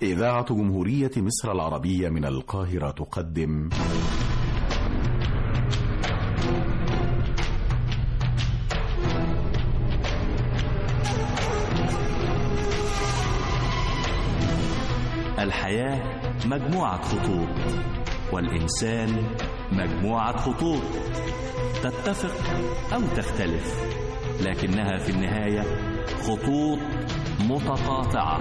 إذاعة جمهورية مصر العربية من القاهرة تقدم الحياة مجموعة خطوط، والإنسان مجموعة خطوط تتفق أو تختلف، لكنها في النهاية خطوط متقاطعة.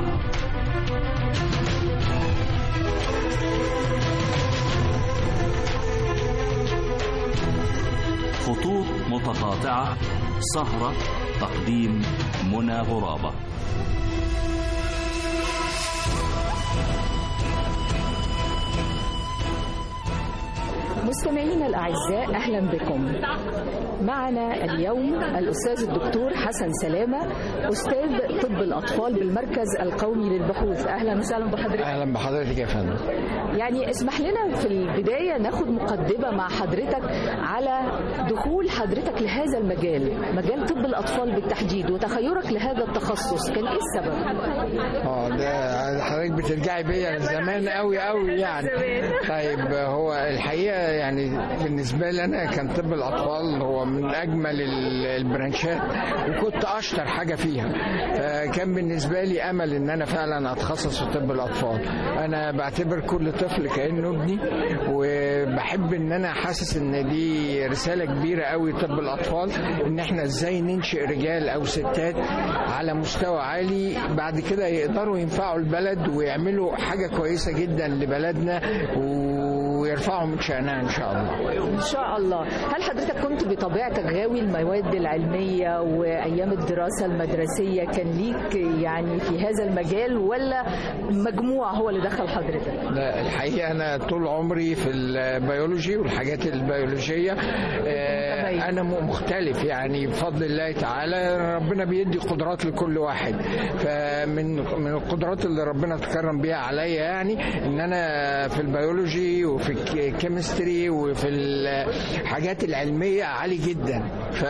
خطوط متقاطعة، سهرة تقديم منى غرابة. مستمعينا الأعزاء، أهلا بكم. معنا اليوم الأستاذ الدكتور حسن سلامة، أستاذ طب الأطفال بالمركز القومي للبحوث. أهلا وسهلا بحضرتك. أهلا بحضرتك يا فندم. يعني اسمح لنا في البداية ناخد مقدمة مع حضرتك على دخول حضرتك لهذا المجال، مجال طب الأطفال بالتحديد، وتخيرك لهذا التخصص، كان إيه السبب؟ ده حضرتك بترجعي بيا زمان قوي يعني. طيب، هو الحقيقة يعني بالنسبة لي أنا كان طب الأطفال هو من أجمل البرانشات، وكنت أشطر حاجة فيها، فكان بالنسبة لي أمل إن أنا فعلا أتخصص في طب الأطفال. أنا بعتبر كل طفل كأنه ابني، وبحب إن أنا حاسس إن دي رسالة كبيرة قوي طب الأطفال، إن إحنا إزاي ننشئ رجال أو ستات على مستوى عالي بعد كده يقدروا ينفعوا البلد ويعملوا حاجة كويسة جدا لبلدنا ويرفعوا من شأنها إن شاء الله. إن شاء الله. هل حضرتك كنت بطبيعتك غاوي المواد العلمية وأيام الدراسة المدرسية كان ليك يعني في هذا المجال، ولا مجموع هو اللي دخل حضرتك؟ لا، الحقيقة أنا طول عمري في البيولوجي والحاجات البيولوجية. أنا مختلف يعني بفضل الله تعالى، ربنا بيدي قدرات لكل واحد، فمن القدرات اللي ربنا تكرم بيها عليا يعني إن أنا في البيولوجي وفي الكيمستري وفي الحاجات العلمية عالي جدا،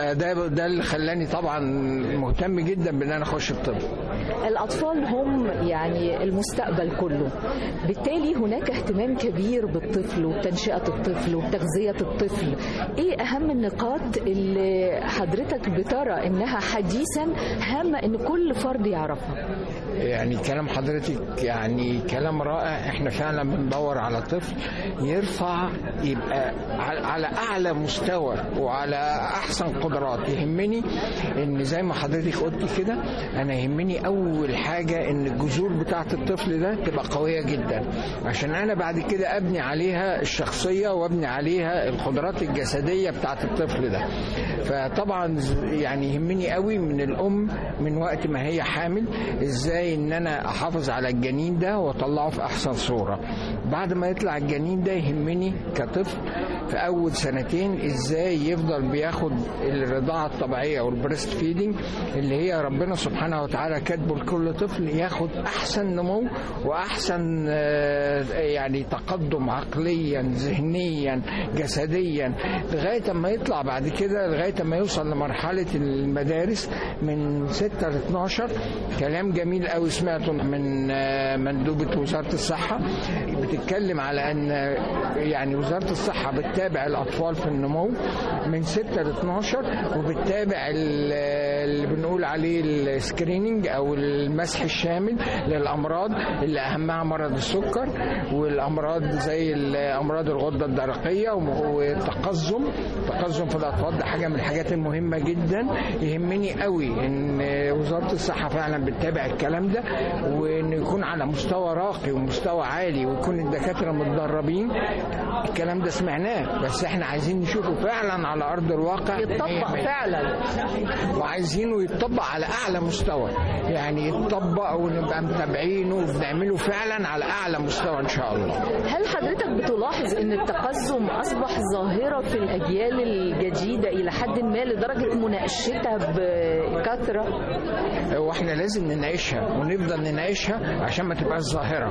فده اللي خلاني طبعا مهتم جدا بأن أنا أخش الطب. الأطفال هم يعني المستقبل كله، بالتالي هناك اهتمام كبير بالطفل وتنشئة الطفل وتغذية الطفل. إيه أهم النقاط اللي حضرتك بترى إنها حديثا هامة إن كل فرد يعرفها؟ يعني كلام حضرتك يعني كلام رائع. احنا فعلا بندور على طفل يرفع، يبقى على اعلى مستوى وعلى احسن قدرات. يهمني ان زي ما حضرتك قلت كده، انا يهمني اول حاجة ان الجذور بتاعت الطفل ده تبقى قوية جدا، عشان انا بعد كده ابني عليها الشخصية وابني عليها القدرات الجسدية بتاعت الطفل ده. فطبعا يعني يهمني قوي من الام من وقت ما هي حامل ازاي ان انا احافظ على الجنين ده واطلعه في احسن صورة. بعد ما يطلع الجنين ده يهمني كطفل في اول سنتين ازاي يفضل بياخد الرضاعة الطبيعية والبريست فيدنج اللي هي ربنا سبحانه وتعالى كاتبه لكل طفل، ياخد احسن نمو واحسن يعني تقدم عقليا ذهنيا جسديا، لغاية ما يطلع بعد كده لغاية ما يوصل لمرحلة المدارس من 6 ل 12. كلام جميل قوي سمعته من مندوبة وزارة الصحة، بتتكلم على ان يعني وزارة الصحة بتتابع الاطفال في النمو من 6 ل 12، وبتتابع اللي بنقول عليه السكريننج او المسح الشامل للامراض اللي اهمها مرض السكر والامراض زي امراض الغدة الدرقية والتقزم. التقزم في الاطفال ده حاجة من الحاجات المهمة جدا. يهمني قوي ان وزارة الصحة فعلا بتتابع الكلام ده، وان يكون على مستوى راقي ومستوى عالي، ويكون الدكاترة متدربين. الكلام ده سمعناه، بس احنا عايزين نشوفه فعلا على ارض الواقع يتطبق فعلا، وعايزينه يتطبق على اعلى مستوى، يعني يتطبق ونبقى متابعينه وبنعمله فعلا على اعلى مستوى ان شاء الله. هل حضرتك بتلاحظ ان التقزم اصبح ظاهرة في الاجيال الجديدة الى حد ما لدرجة مناقشتها بكثرة؟ واحنا لازم نناقشها ونفضل نناقشها عشان ما تبقاش ظاهرة،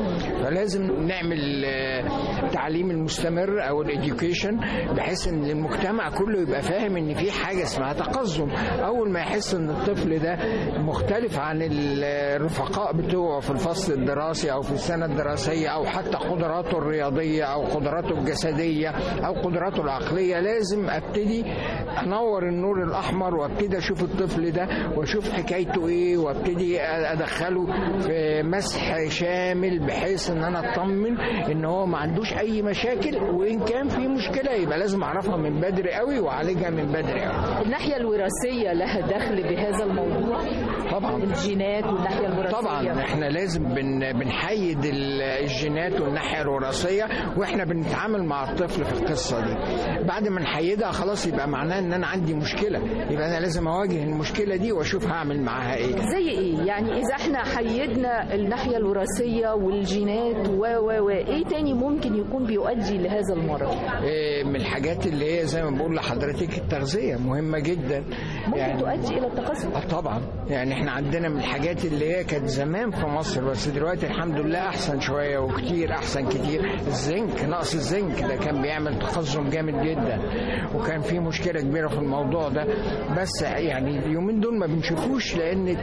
فلازم نعمل التعليم المستمر او الاديوكيشن بحيث ان المجتمع كله يبقى فاهم ان في حاجة اسمها تقزم. اول ما يحس ان الطفل ده مختلف عن الرفقاء بتوعه في الفصل الدراسي او في السنه الدراسيه، او حتى قدراته الرياضيه او قدراته الجسديه او قدراته العقليه، لازم ابتدي انور النور الاحمر وابتدي اشوف الطفل ده واشوف حكايته ايه، وابتدي ادخله في مسح شامل بحيث ان انا اطمن ان هو ما عندوش اي مشاكل، وان كان في مشكله يبقى لازم اعرفها من بدري قوي واعالجها من بدري قوي. الناحيه الوراثيه لها دخل بهذا الموضوع؟ طبعا الجينات والناحيه الوراثيه طبعا احنا لازم بنحيد الجينات والناحيه الوراثيه واحنا بنتعامل مع الطفل في القصه دي. بعد ما نحيدها خلاص يبقى معناه ان انا عندي مشكله، يبقى انا لازم اواجه المشكله دي واشوف هعمل معاها ايه. زي ايه؟ يعني اذا احنا حيدنا الناحيه الوراثيه والجينات ايه تاني ممكن يكون بيؤدي لهذا المرض؟ من الحاجات اللي هي زي ما بقول لحضرتك التغذيه مهمه جدا، ممكن يعني تؤدي الى التقزم. طبعا يعني احنا عندنا من الحاجات اللي هي كانت زمان في مصر بس دلوقتي الحمد لله احسن شويه وكتير احسن كتير. الزنك، نقص الزنك ده كان بيعمل تقزم جامد جدا وكان في مشكله كبيره في الموضوع ده، بس يعني اليومين دول ما بنشوفوش لان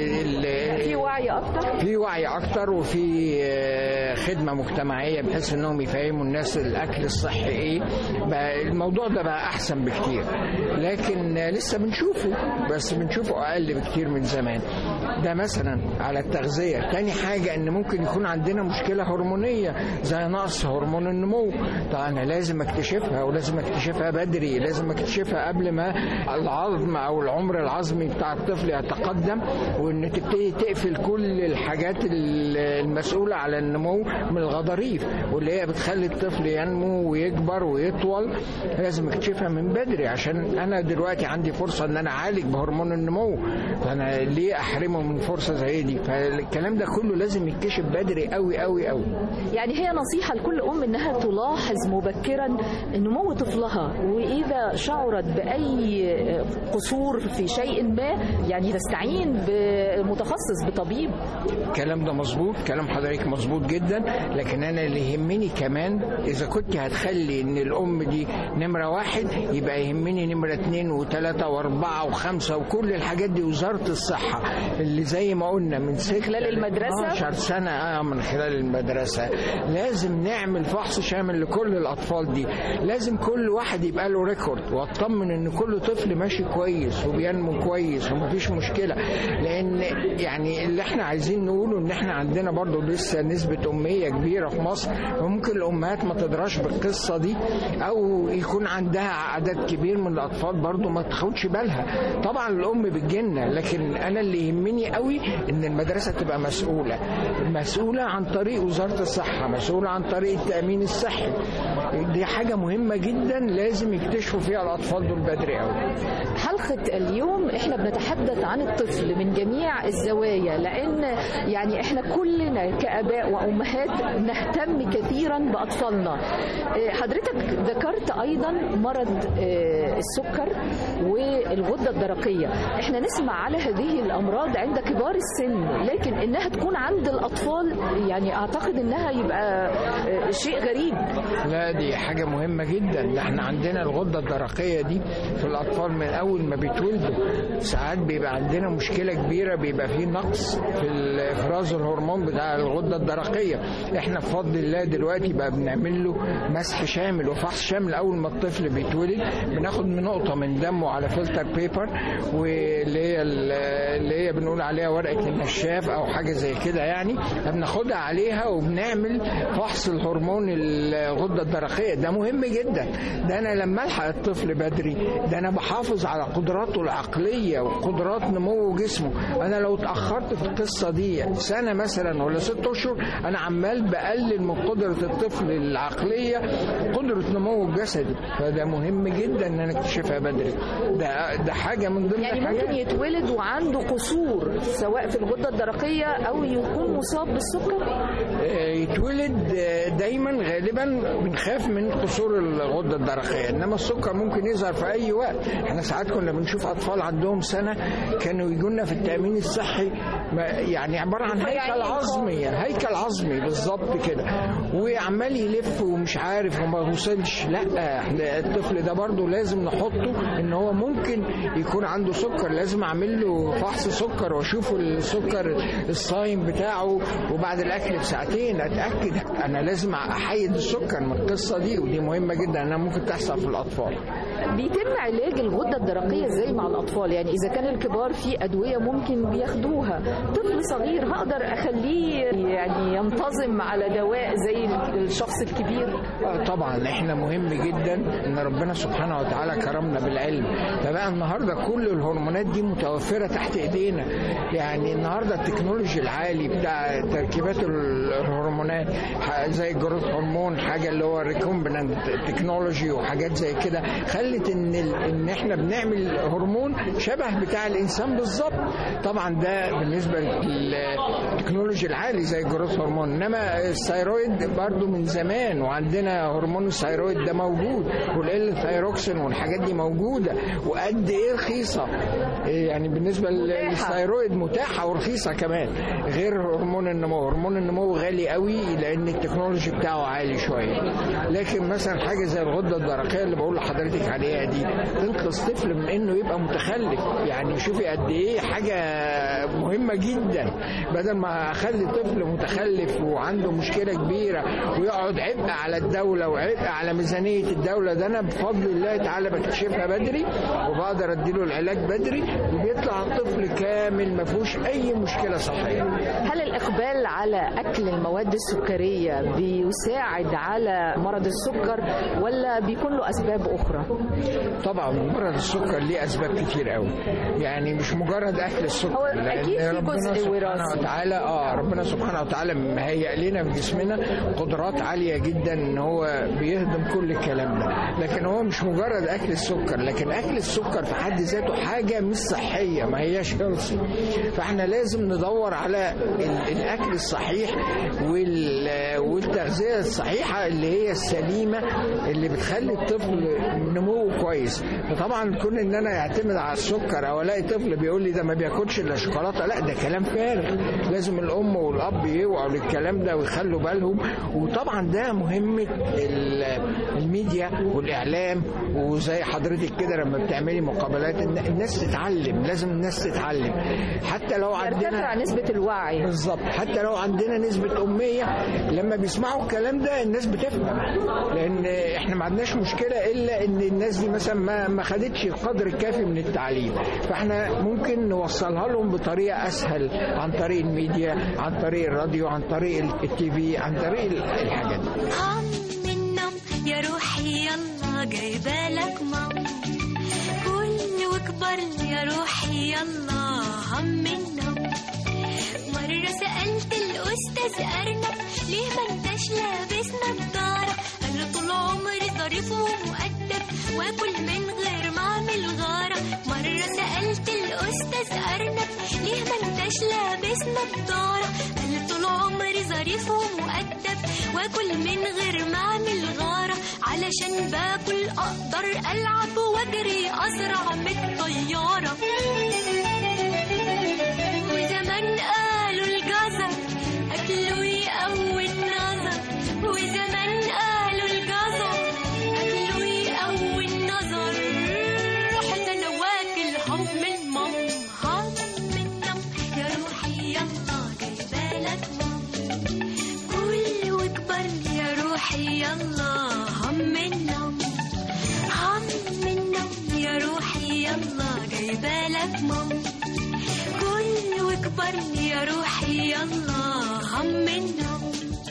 في وعي اكتر، في وعي اكتر وفي خدمه مجتمعيه بحيث انهم يفهموا الناس الاكل الصحي ايه. بقى الموضوع ده بقى احسن بكتير، لكن لسه بنشوفه بس بنشوفه اقل بكتير من زمان. ده مثلا على التغذيه. تاني حاجه ان ممكن يكون عندنا مشكله هرمونيه زي نقص هرمون النمو. طبعا انا لازم اكتشفها ولازم اكتشفها بدري، لازم اكتشفها قبل ما العظم او العمر العظمي بتاع الطفل يتقدم، وان تبتدي تقفل كل الحاجات المسؤوله على النمو من الغضاريف واللي هي بتخلي الطفل ينمو ويكبر ويطول. لازم اكتشفها من بدري عشان انا دلوقتي عندي فرصه ان انا اعالج بهرمون النمو، فانا ليه احرمه من فرصه زي دي؟ فالكلام ده كله لازم يتكشف بدري قوي قوي قوي. يعني هي نصيحه لكل ام انها تلاحظ مبكرا نمو طفلها، واذا شعرت باي قصور في شيء ما يعني تستعين بمتخصص بطبيب. الكلام ده مظبوط، كلام حضرتك مظبوط جدا، لكن انا اللي يهمني كمان اذا كنت هتخلي ان الام دي نمره واحد يبقى يهمني نمره 2 و3 و4 و5 وكل الحاجات دي وزاره الصحه اللي زي ما قلنا من خلال المدرسه 12 سنه من خلال المدرسه لازم نعمل فحص شامل لكل الاطفال دي. لازم كل واحد يبقى له ريكورد واطمن ان كل طفل ماشي كويس وبينمو كويس ومفيش مشكله، لان يعني اللي احنا عايزين نقوله ان احنا عندنا برضو لسه نسبه اميه كبيره في مصر، وممكن الامهات ما تدراش بالقصه دي او يكون عندها عدد كبير من الاطفال برضو ما تاخدش بالها. طبعا الام بتجنن، لكن انا اللي يهمني قوي ان المدرسه تبقى مسؤوله عن طريق وزاره الصحه، مسؤوله عن طريق التامين الصحي. دي حاجه مهمه جدا لازم يكتشفوا فيها الاطفال دول بدري قوي. حلقه اليوم احنا بنتحدث عن الطفل من جميع الزوايا، لان يعني احنا كلنا كاباء وامهات نهتم كثيرا باطفالنا. حضرتك ذكرت ايضا مرض السكر والغده الدرقيه. احنا نسمع على هذه الامراض عند كبار السن، لكن انها تكون عند الاطفال يعني اعتقد انها يبقى شيء غريب. لا دي حاجه مهمه جدا. احنا عندنا الغده الدرقيه دي في الاطفال من اول ما بيتولدوا. ساعات بيبقى عندنا مشكله كبيره، بيبقى فيه نقص في افراز الهرمون بتاع الغده الدرقيه. احنا بفضل الله دلوقتي بقى بنعمل له مسح شامل وفحص شامل اول ما الطفل بيتولد. بناخد نقطه من دمه على فلتر بيبر، واللي هي بنقول عليها ورقه النشاف او حاجه زي كده، يعني بناخدها عليها وبنعمل فحص الهرمون الغده الدرقيه. ده مهم جدا. ده انا لما الحق الطفل بدري ده انا بحافظ على قدراته العقليه وقدرات نمو جسمه. انا لو اتاخرت في القصه دي سنه مثلا ولا 6 اشهر انا عمال بقلل من قدره الطفل العقليه قدره نمو الجسدي. فده مهم جدا ان انا اكتشفها بدري. ده حاجه من ضمن يعني الحاجات. ممكن يتولد وعنده قصور سواء في الغده الدرقيه او يكون مصاب بالسكر. يتولد دايما غالبا بنخاف من قصور الغده الدرقيه، انما السكر ممكن يظهر في اي وقت. احنا ساعات كنا بنشوف اطفال عندهم سنه كانوا يجوا لنا في التامين الصحي يعني عباره عن هيكل عظمي بالظبط كده، وعمال يلف ومش عارف وما وصلش. لا، الطفل ده برضو لازم نحطه ان هو ممكن يكون عنده سكر، لازم اعمل له فحص سكر واشوف السكر الصايم بتاعه، وبعد الاكل بساعتين اتاكد. انا لازم احيد السكر من القصه دي، ودي مهمه جدا انها ممكن تحصل في الاطفال. بيتم علاج الغده الدرقيه ازاي مع الاطفال؟ يعني اذا كان الكبار في ادويه ممكن بياخدوها، طفل صغير هقدر اخليه يعني ينتظم على دواء زي الشخص الكبير؟ طبعا احنا مهم جدا ان ربنا سبحانه وتعالى كرمنا بالعلم، فبقى النهارده كل الهرمونات دي متوفره تحت ايدينا. يعني النهارده التكنولوجي العالي بتاع تركيبات الهرمونات زي الجروث هرمون، حاجه اللي هو ريكومبينانت تكنولوجي وحاجات زي كده، خلت ان احنا بنعمل هرمون شبه بتاع الانسان بالظبط. طبعا ده بالنسبه للتكنولوجي العالي زي الجروث هرمون، انما الثيرويد برضو من زمان وعندنا هرمون الثيرويد ده موجود، والثيروكسين والحاجات دي موجوده، وقد ايه رخيصه. يعني بالنسبه للثيرويد متاحه ورخيصه كمان، غير هرمون النمو. هرمون النمو غالي قوي لان التكنولوجي بتاعه عالي شويه، لكن مثلا حاجه زي الغده الدرقيه اللي بقول لحضرتك عليها دي تنقذ طفل من انه يبقى متخلف. يعني شوفي قد ايه حاجه مهمه جدا، بدل ما اخلي طفل متخلف وعنده مشكله كبيره ويقعد عبء على الدوله وعبء على ميزانيه الدوله. ده انا بفضل الله تعالى بكتشفها بدري وبقدر اديله العلاج بدري، وبيطلع الطفل كامل ما فيهوش اي مشكله صحيه. هل الاقبال على اكل المواد السكريه بيساعد على مرض السكر ولا بيكون له اسباب اخرى؟ طبعا مرض السكر ليه اسباب كتير قوي، يعني مش مجرد اكل السكر. هو اكيد في جزء وراثي. ربنا سبحانه وتعالى مهيئ لنا في جسمنا قدرات عاليه جدا ان هو بيهضم كل الكلام ده، لكن هو مش مجرد اكل السكر. لكن اكل السكر في حد ذاته حاجه مش صحيه، ما هياش هيلثي. فاحنا لازم ندور على الاكل الصحيح والتغذيه الصحيحه اللي هي السليمه اللي بتخلي الطفل نموه كويس. فطبعا كون ان انا اعتمد على السكر او الاقي طفل بيقول لي ده ما بياكلش الا شوكولاته، لا، ده كلام فارغ. لازم الام والاب يوعوا للكلام ده ويخلوا بالهم. وطبعا ده مهمه الميديا والاعلام، وزي حضرتك كده لما بتعملي مقابلات الناس تتعلم. لازم الناس تتعلم، حتى لو عندنا نسبه الوعي. بالظبط، حتى لو عندنا نسبه اميه، لما بيسمعوا الكلام ده الناس بتفهم. لان احنا ما عندناش مشكله الا ان الناس دي مثلا ما خدتش القدر الكافي من التعليم، فاحنا ممكن نوصلها لهم بطريقه اسهل، عن طريق الميديا، عن طريق الراديو، عن طريق التي في، عن طريق الحاجات دي. يا روحي يلا جايبالك مام، كل وكبر يا روحي يلا هم النوم. مرة سألت الأستاذ أرنب ليه ما انتش لابس نضارة، قال طول عمري ظريف ومؤدب واكل من غير ما اعمل غارة. مرة سألت الأستاذ أرنب ليه ما انتش لابس نضارة، قال طول عمري ظريف ومؤدب واكل من غير ما اعمل غارة، علشان باكل اقدر العب واجري اسرع من الطيارة. وزمان قالوا الجزر اكله يقوي النظر، وزمان قالوا الجزر اكله يقوي النظر. رحت انا واكل هم من مام، هم من مام يا روحي يلا جايبالك مام، كل وكبر يا روحي يلا هم النوم، هم النوم يا روحي يلا جايبالك مام، كل وكبر يا روحي يلا هم النوم.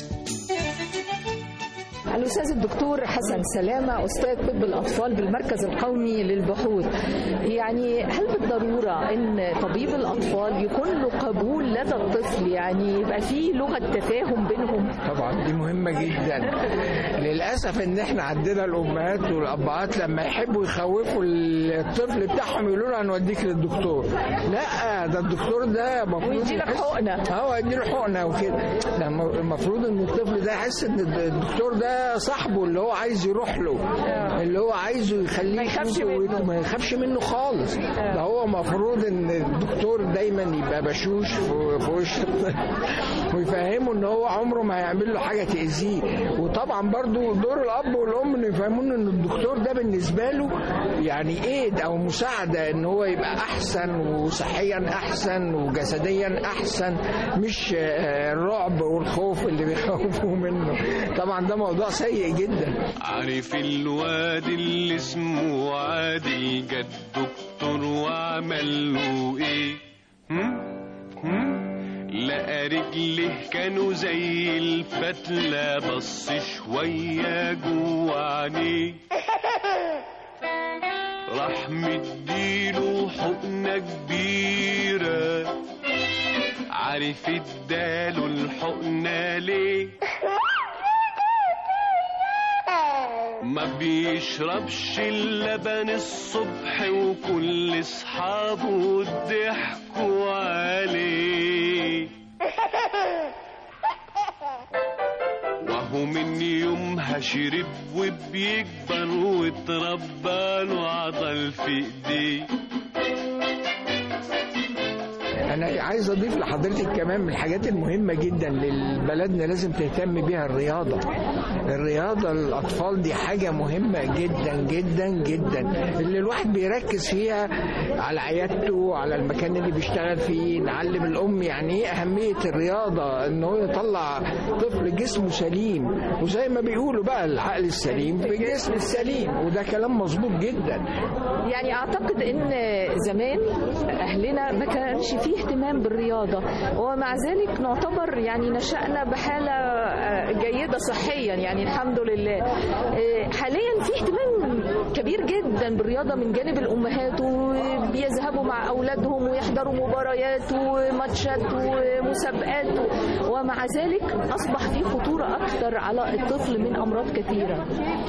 الأستاذ الدكتور حسن سلامة، أستاذ طب الأطفال بالمركز القومي للبحوث، يعني هل بالضرورة أن طبيب الأطفال يكون له قبول لدى الطفل، يعني يبقى فيه لغة تفاهم بينهم؟ طبعا دي مهمة جدا. للأسف إن إحنا عندنا الأمهات والأبهات لما يحبوا يخوفوا الطفل بتاعهم يقولوا له هنوديك للدكتور. لا، ده الدكتور ده المفروض يديله حقنة. يديله حقنة وكده. المفروض إن الطفل ده يحس إن الدكتور ده صاحبه اللي هو عايز يروح له، اللي هو عايزه يخليه ما يخافش منه خالص. ده هو المفروض إن الدكتور دايما يبقى بشوش في وش ويفهمه إن هو عمره ما هيعمل له حاجة تأذيه. وطبعا برضو دور الأب والأم إنه يفهمون إن الدكتور ده بالنسبة له يعني إيد أو مساعدة إن هو يبقى أحسن وصحيا أحسن وجسديا أحسن، مش الرعب والخوف اللي بيخوفوا منه. طبعا ده موضوع سيء جدا. عارف الواد اللي اسمه عادل جد دكتور وعمل له إيه؟ لقى رجله كانوا زي الفتلة، بص شوية جوا عينيه، راح مديله حقنة كبيرة. عارف اداله الحقنة ليه؟ ما بيشربش اللبن الصبح وكل اصحابه ضحكوا عليه، وهو من يومها شرب وبيكبر واتربى له عضل في ايديه. أنا عايز أضيف لحضرتك كمان من الحاجات المهمة جدا لبلدنا لازم تهتم بيها الرياضة. الرياضة للأطفال دي حاجة مهمة جدا جدا جدا، اللي الواحد بيركز فيها على عيادته، على المكان اللي بيشتغل فيه. نعلم الأم يعني إيه أهمية الرياضة، إن هو يطلع طفل جسمه سليم، وزي ما بيقولوا بقى العقل السليم في الجسم السليم، وده كلام مظبوط جدا. يعني أعتقد إن زمان أهلنا ما كانش فيه اهتمام بالرياضة، ومع ذلك نعتبر يعني نشأنا بحالة جيدة صحيا، يعني الحمد لله. حاليا في اهتمام كبير جدا بالرياضة من جانب الأمهات، وبيذهبوا مع أولادهم ويحضروا مباريات وماتشات ومسابقات، ومع ذلك أصبح في خطورة أكثر على الطفل من أمراض كثيرة.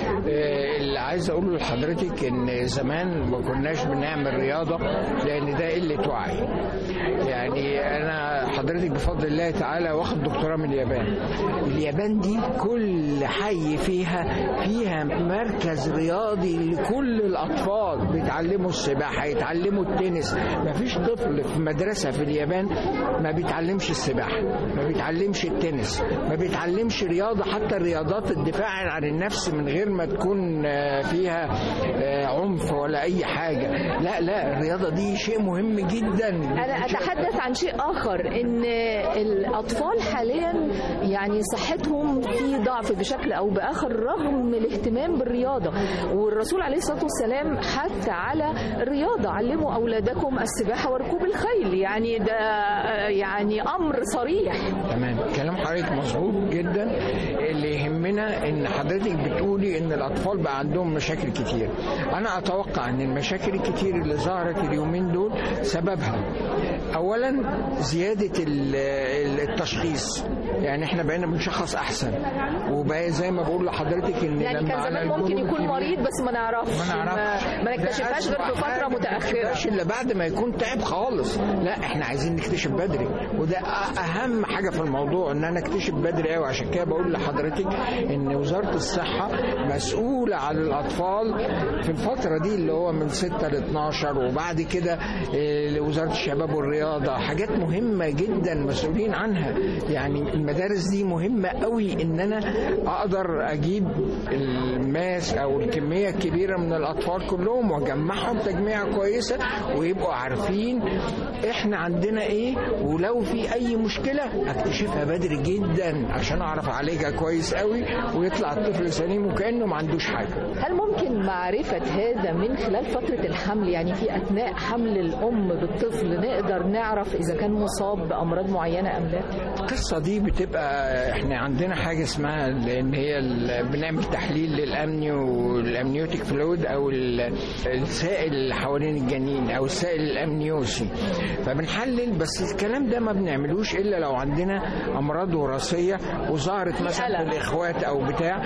اللي عايز أقوله لحضرتك إن زمان ما كناش بنعمل رياضة لأن ده قلة وعي. يعني أنا حضرتك بفضل الله تعالى واخد دكتوراه من اليابان. اليابان دي كل حي فيها مركز رياضي لكل الأطفال، بيتعلموا السباحة، يتعلموا التنس. ما فيش طفل في مدرسة في اليابان ما بيتعلمش السباحة، ما بيتعلمش التنس، ما بيتعلمش رياضة، حتى الرياضات الدفاع عن النفس من غير ما تكون فيها عنف ولا أي حاجة. لا الرياضة دي شيء مهم جدا. أنا أتحدث عن شيء آخر، إن الأطفال حاليا يعني صحتهم في ضعف بشكل أو بآخر رغم الاهتمام بالرياضة، والرسول عليه الصلاة والسلام حث على الرياضة، علموا أولادكم السباحة وركوب الخيل. يعني ده يعني أمر صريح. تمام، كلام حضرتك مظبوط جدا. اللي يهمنا إن حضرتك بتقولي إن الأطفال بقى عندهم مشاكل كتير. أنا أتوقع إن المشاكل الكتير اللي ظهرت اليومين دول سببها أولا زيادة التشخيص. يعني احنا بقينا بنشخص احسن، وبقى زي ما بقول لحضرتك ان يعني كان زمان ممكن يكون مريض بس ما نعرفش، ما نكتشفهاش غير في فتره متاخره، الا بعد ما يكون تعب خالص. لا احنا عايزين نكتشف بدري، وده اهم حاجه في الموضوع، ان انا اكتشف بدري قوي. عشان كده بقول لحضرتك ان وزاره الصحه مسؤوله عن الاطفال في الفتره دي اللي هو من 6 ل 12، وبعد كده وزاره الشباب والرياضه. حاجات مهمه جدا مسؤولين عنها. يعني المدارس دي مهمة قوي، ان انا اقدر اجيب الماس او الكمية الكبيرة من الاطفال كلهم واجمعهم تجميعة كويسة، ويبقوا عارفين احنا عندنا ايه، ولو في اي مشكلة اكتشفها بدري جدا عشان اعرف اعالجها كويس قوي، ويطلع الطفل سليم وكأنه ما عندوش حاجة. هل ممكن معرفة هذا من خلال فترة الحمل؟ يعني في اثناء حمل الام بالطفل نقدر نعرف اذا كان مصاب بامراض معينة ام لا؟ القصة دي بتبقى احنا عندنا حاجه اسمها ان هي بنعمل تحليل للامني والامنيوتيك فلويد او السائل اللي حوالين الجنين او السائل الامنيوسي، فبنحلل. بس الكلام ده ما بنعملوش الا لو عندنا امراض وراثيه وظهرت مثلا في الاخوات او بتاع.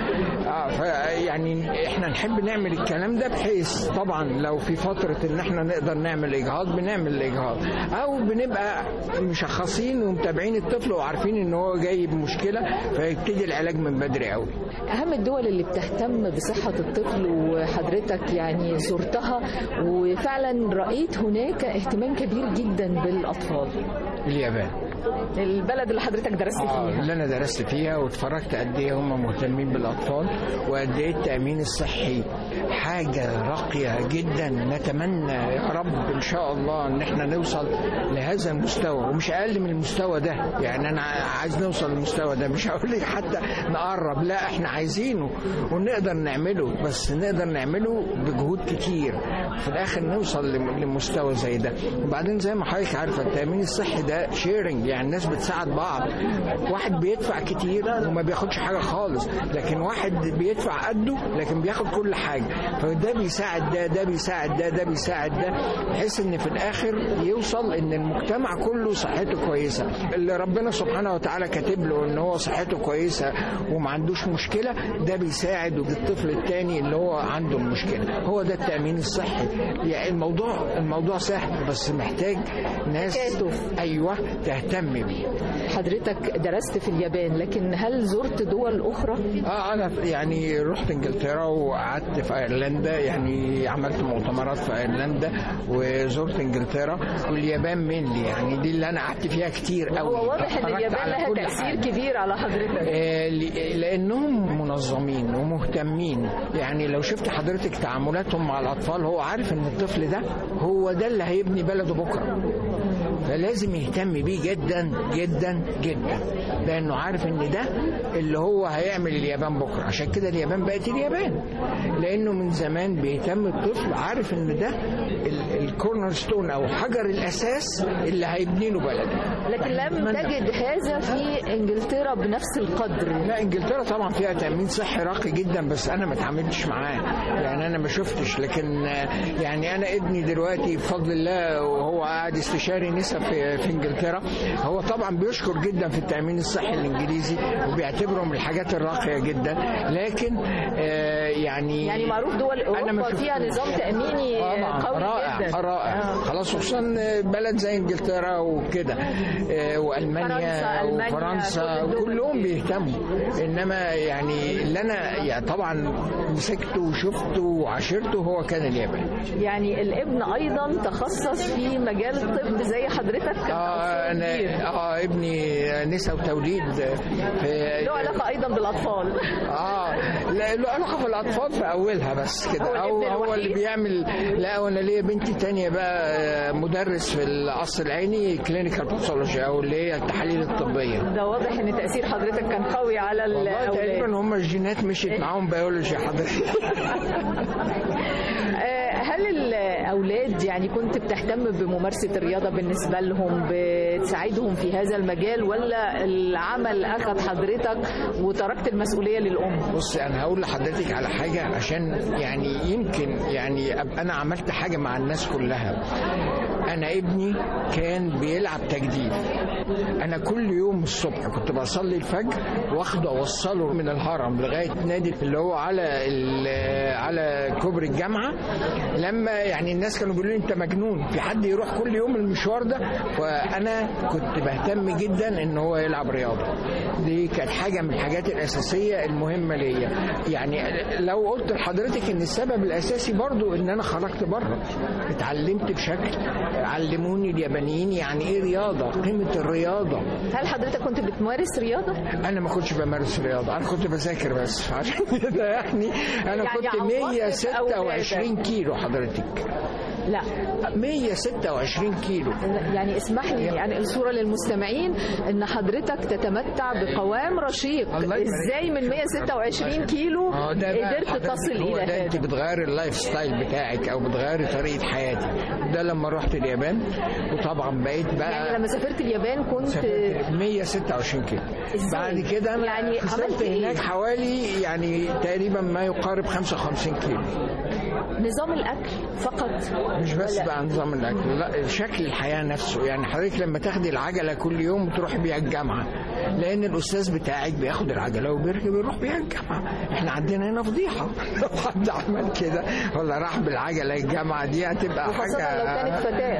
يعني احنا نحب نعمل الكلام ده بحيث طبعا لو في فتره ان احنا نقدر نعمل اجهاض بنعمل الاجهاض، او بنبقى مشخصين ومتابعين الطفل وعارفين ان هو جاي بمشكله فيبتدي العلاج من بدري قوي. اهم الدول اللي بتهتم بصحه الطفل وحضرتك يعني زرتها وفعلا رايت هناك اهتمام كبير جدا بالاطفال. اليابان، البلد اللي حضرتك درست فيها. اللي انا درست فيها واتفرجت قد ايه هم مهتمين بالاطفال وقد ايه التامين الصحي حاجه راقيه جدا. نتمنى يا رب ان شاء الله ان احنا نوصل لهذا المستوى ومش اقل من المستوى ده. يعني انا عايز نوصل للمستوى ده، مش هقول لك حتى نقرب، لا احنا عايزينه ونقدر نعمله، بس نقدر نعمله بجهود كتير في الاخر نوصل لمستوى زي ده. وبعدين زي ما حضرتك عارفه التامين الصحي ده شيرنج، يعني الناس بتساعد بعض. واحد بيدفع كتير وما بياخدش حاجه خالص، لكن واحد بيدفع قده لكن بياخد كل حاجه، فده بيساعد ده بيساعد ده بيساعد ده، بحيث ان في الاخر يوصل ان المجتمع كله صحته كويسه. اللي ربنا سبحانه وتعالى كاتب له ان هو صحته كويسه وما عندوش مشكله ده بيساعد الطفل الثاني اللي هو عنده المشكله. هو ده التامين الصحي. يعني الموضوع سهل بس محتاج ناس ايوه تهتم بيه. حضرتك درست في اليابان، لكن هل زرت دول اخرى؟ انا يعني رحت انجلترا وقعدت في ايرلندا، يعني عملت مؤتمرات في ايرلندا وزرت انجلترا واليابان مينلي، يعني دي اللي انا قعدت فيها كتير قوي. هو واضح ان اليابان لها تاثير كبير على حضرتك. لانهم منظمين ومهتمين. يعني لو شفت حضرتك تعاملاتهم مع الاطفال هو عارف ان الطفل ده هو ده اللي هيبني بلده بكره، فلازم يهتم بيه جدا جدا جدا، لانه عارف ان ده اللي هو هيعمل اليابان بكره. عشان كده اليابان بقت اليابان، لانه من زمان بيهتم الطفل، عارف ان ده الكورنر ستون او حجر الاساس اللي هيبني له بلده. لكن لم تجد هذا في انجلترا بنفس القدر. لا انجلترا طبعا فيها تامين صحي راقي جدا، بس انا ما اتعاملتش معاه، يعني انا ما شفتش. لكن يعني انا ابني دلوقتي بفضل الله وهو قاعد استشاري نساء في انجلترا، هو طبعا بيشكر جدا في التامين الصحي الانجليزي وبيعتبره من الحاجات الراقيه جدا. لكن يعني معروف دول اوروبا فيها نظام تاميني قوي جدا رائع. خلاص خصوصا بلد زي انجلترا وكده والمانيا وفرنسا كلهم بيهتموا. انما يعني اللي انا يعني طبعا مسكته وشفته وعاشرته هو كان اليابان. يعني الابن ايضا تخصص في مجال الطب زي حضرتك؟ انا ابني نساء وتوليد له علاقه ايضا بالاطفال. لا له علاقه بالاطفال في اولها بس كده، هو اللي بيعمل. لا وانا ليا بنتي تانية بقى مدرس في القصر العيني كلينيكال باثولوجي او اللي هي التحاليل الطبيه. ده واضح ان تاثير حضرتك كان قوي على الاولاد. تقريبا هم الجينات مشيت معاهم بيولوجي حضرتك. هل الأولاد يعني كنت بتهتم بممارسة الرياضة بالنسبة لهم، بتساعدهم في هذا المجال، ولا العمل أخذ حضرتك وتركت المسؤولية للأم؟ بص أنا هقول لحضرتك على حاجة عشان يعني يمكن يعني أبقى أنا عملت حاجة مع الناس كلها. أنا ابني كان بيلعب تجديف. أنا كل يوم الصبح كنت بصلي الفجر واخده أوصله من الهرم لغاية نادي اللي هو على كوبري الجامعة. لما يعني الناس كانوا بيقولوا لي أنت مجنون، في حد يروح كل يوم المشوار ده؟ فأنا كنت بهتم جدا إن هو يلعب رياضة. دي كانت حاجة من الحاجات الأساسية المهمة ليا. يعني لو قلت لحضرتك إن السبب الأساسي برضو إن أنا خرجت بره، اتعلمت بشكل علموني اليابانيين يعني ايه رياضه، قيمه الرياضه. هل حضرتك كنت بتمارس رياضه؟ انا ما كنتش بمارس رياضه، انا كنت بذاكر بس. عشان كده يعني انا كنت 126 كيلو حضرتك. لا 126 كيلو. يعني اسمح لي يعني الصورة للمستمعين ان حضرتك تتمتع بقوام رشيق، ازاي من 126 كيلو قدرت تصل الى هذا؟ انت بتغير اللايف ستايل بتاعك او بتغير طريقة حياتك. ده لما رحت اليابان، وطبعا بقيت بقى يعني لما سافرت اليابان كنت 126 كيلو. بعد كده انا يعني خسرت هناك حوالي يعني تقريبا ما يقارب 55 كيلو. نظام الاكل فقط؟ مش بس بقى نظام الاكل، لا شكل الحياه نفسه. يعني حضرتك لما تاخدي العجله كل يوم وتروحي بيها الجامعه، لان الاستاذ بتاعك بياخد العجله وبيركب يروح بيها الجامعه. احنا عندنا هنا فضيحه لو حد عمل كده ولا راح بالعجله الجامعه دي هتبقى حاجه لو كانت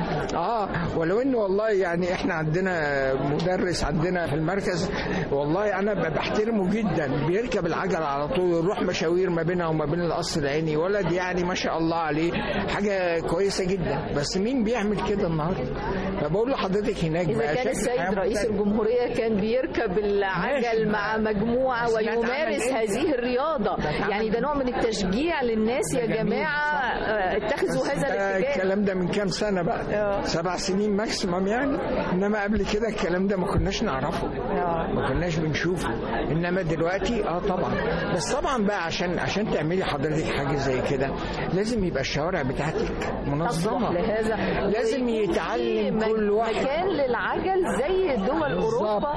فتاه. ولو ان والله يعني احنا عندنا مدرس عندنا في المركز والله انا بحترمه جدا، بيركب العجله على طول يروح مشاوير ما بينها وما بين القصر العيني. ولد يعني ما شاء الله عليه حاجه كويسه جدا. بس مين بيعمل كده النهارده؟ فبقول لحضرتك هناك إذا كان السيد رئيس الجمهورية كان بيركب العجل مع مجموعة ويمارس هذه الرياضة، يعني ده نوع من التشجيع للناس. يا جماعة اتخذوا هذا الاتجاه. الكلام ده من كام سنة بقى؟ 7 سنين ماكسيمم يعني. إنما قبل كده الكلام ده ما كناش نعرفه، ما كناش بنشوفه. إنما دلوقتي طبعا. بس طبعا بقى عشان تعملي حضرتك حاجة زي كده لازم يبقى الشوارع بتاعتك منظمة. لهذا لازم يتعلم كل واحد مكان للعجل زي دول أوروبا.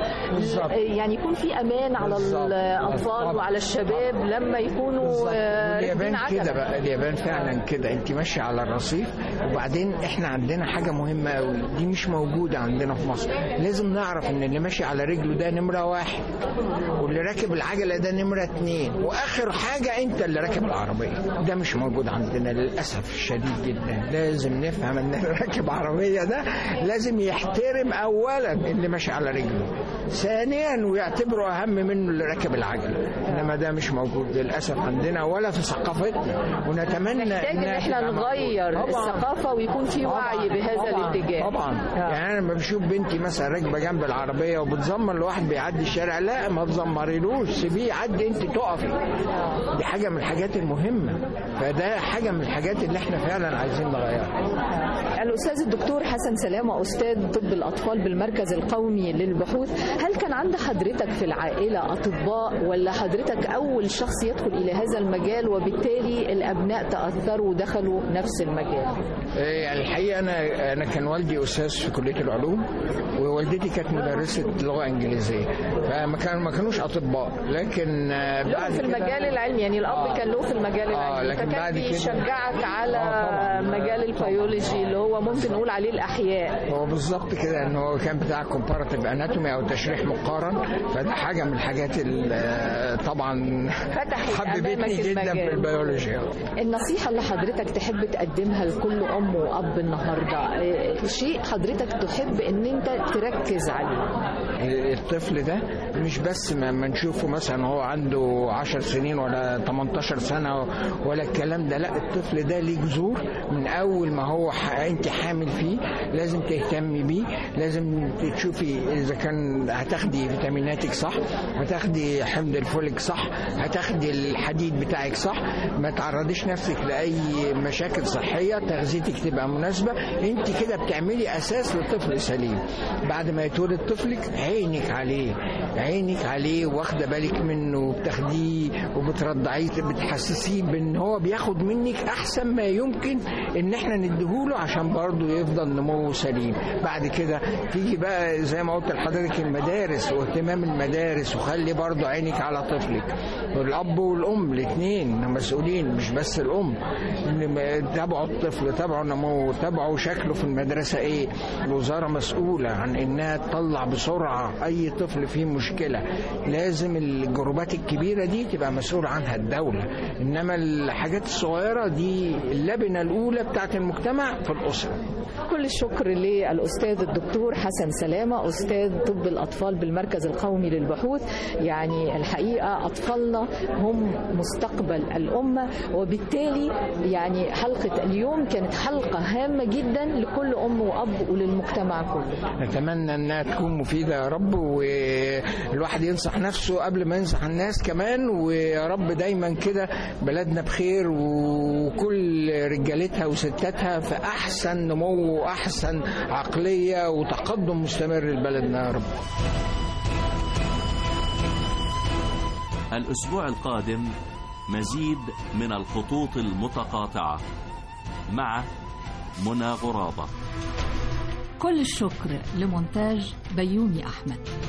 يعني يكون في أمان على الأطفال وعلى الشباب لما يكونوا اليابان كده بقى. اليابان فعلا كده، انت ماشية على الرصيف. وبعدين احنا عندنا حاجة مهمة قوي دي مش موجودة عندنا في مصر. لازم نعرف ان اللي ماشي على رجله ده نمرة 1، واللي راكب العجلة ده نمرة 2، واخر حاجة انت اللي راكب العربية. ده مش موجود عندنا للأسف الشديد جدا. لازم نفهم ان اللي راكب عربية ده لازم يحترم اولا اللي ماشي على رجله، ثانيا ويعتبره اهم منه اللي راكب العجله. انما ده مش موجود للاسف عندنا ولا في ثقافتنا. ونتمنى نحتاج ان احنا نغير الثقافه ويكون في وعي بهذا الاتجاه. طبعا يعني انا لما بشوف بنتي مثلا راكبه جنب العربيه وبتزمر لواحد بيعدي الشارع، لا ما تزمريلوش، سيبيه يعدي انت تقفي. دي حاجه من الحاجات المهمه. فده حاجه من الحاجات اللي احنا فعلا عايزين نغيرها. الأستاذ الدكتور حسن سلامة أستاذ طب الأطفال بالمركز القومي للبحوث، هل كان عند حضرتك في العائلة أطباء ولا حضرتك أول شخص يدخل إلى هذا المجال وبالتالي الأبناء تأثروا ودخلوا نفس المجال؟ يعني الحقيقة أنا كان والدي أستاذ في كلية العلوم، ووالدتي كانت مدرسة لغة إنجليزية، فما كانوش أطباء. لكن بعد في المجال العلمي، يعني الأب كان له في المجال العلمي، فكان بيشجعك على مجال البيولوجي اللي هو ممكن نقول عليه الأحياء. هو بالظبط كده، إن هو كان بتاع كومباراتيف أناتومي أو تشريح مقارن. فده حاجة من الحاجات اللي طبعا حببتني جدا في البيولوجيا. النصيحة اللي حضرتك تحب تقدمها لكل أم وأب النهاردة، شيء حضرتك تحب إن أنت تركز عليه؟ الطفل ده مش بس ما نشوفه مثلا هو عنده 10 سنين ولا 18 سنة ولا الكلام ده، لا الطفل ده ليه جذور من أول ما هو أنت حامل فيه. لازم تهتمي بيه، لازم تشوفي إذا كان هتاخدي فيتاميناتك صح، هتاخدي حمض الفوليك صح، هتاخدي الحديد بتاعك صح، ما تعرضيش نفسك لأي مشاكل صحية، تغذيتك تبقى مناسبة. انت كده بتعملي أساس لطفل سليم. بعد ما يتولد طفلك عينك عليه واخدة بالك منه وبتاخديه وبترضعيه، بتحسسيه بان هو بياخد منك احسن ما يمكن ان احنا نديهوله عشان برضه يفضل نموه سليم. بعد كده تيجي بقى زي ما قلت لحضرتك المدارس واهتمام المدارس، وخلي برضه عينك على طفلك. والاب والام الاثنين مسؤولين، مش بس الام. تابعوا الطفل، تابعوا نموه، تابعوا شكله في المدرسه ايه. الوزاره مسؤوله عن انها تطلع بسرعه اي طفل فيه مشكله. لازم الجروبات الكبيره دي تبقى مسؤول عنها الدوله، انما الحاجات الصغيره دي اللبنه الاولى بتاعت المجتمع في الاسره. كل الشكر للأستاذ الدكتور حسن سلامة أستاذ طب الأطفال بالمركز القومي للبحوث. يعني الحقيقة أطفالنا هم مستقبل الأمة، وبالتالي يعني حلقة اليوم كانت حلقة هامة جدا لكل أم وأب وللمجتمع كله. نتمنى أنها تكون مفيدة يا رب، والواحد ينصح نفسه قبل ما ينصح الناس كمان. ويا رب دايما كده بلدنا بخير وكل رجالتها وستاتها في أحسن نمو وأحسن عقلية وتقدم مستمر لبلدنا يا رب. الأسبوع القادم مزيد من الخطوط المتقاطعة مع منى غرابة. كل الشكر لمونتاج بيومي أحمد.